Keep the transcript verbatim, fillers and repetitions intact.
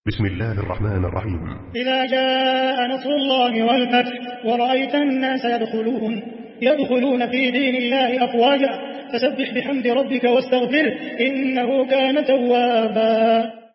بسم الله الرحمن الرحيم. إذا جاء نصر الله والفتح ورأيت الناس يدخلون يدخلون في دين الله أفواجا فسبح بحمد ربك واستغفره إنه كان توابا.